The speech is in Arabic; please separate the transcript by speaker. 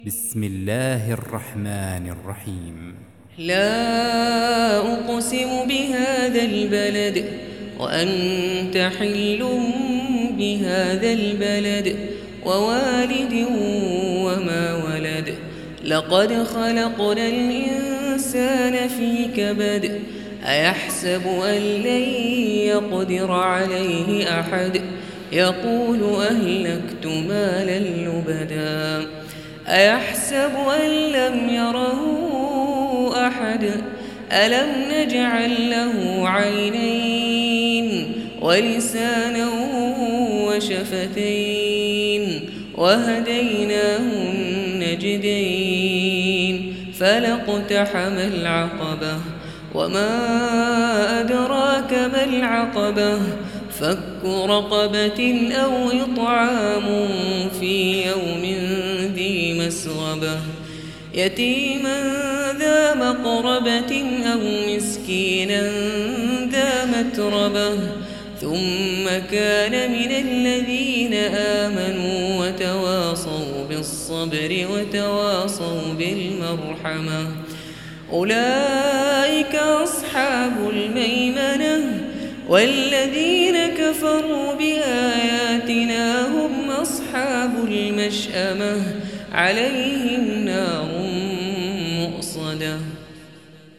Speaker 1: بسم الله الرحمن الرحيم.
Speaker 2: لا أقسم بهذا البلد وأنت حل بهذا البلد ووالد وما ولد. لقد خلقنا الإنسان في كبد. أيحسب أن لن يقدر عليه أحد. يقول أهلكت مالا لبدا. أيحسب أن لم يره أحد. ألم نجعل له عينين ولسانا وشفتين وهديناه النجدين فلاقتحم العقبة وما أدراك ما العقبة فك رقبة أو إطعام في يوم ذي مسغبة يتيما ذا مقربة أو مسكينا ذا متربة ثم كان من الذين آمنوا وتواصوا بالصبر وتواصوا بالمرحمة أولئك أصحاب الميمنة والذين كفروا بآياتنا هم أصحاب المشأمة عليهم نار مؤصدة.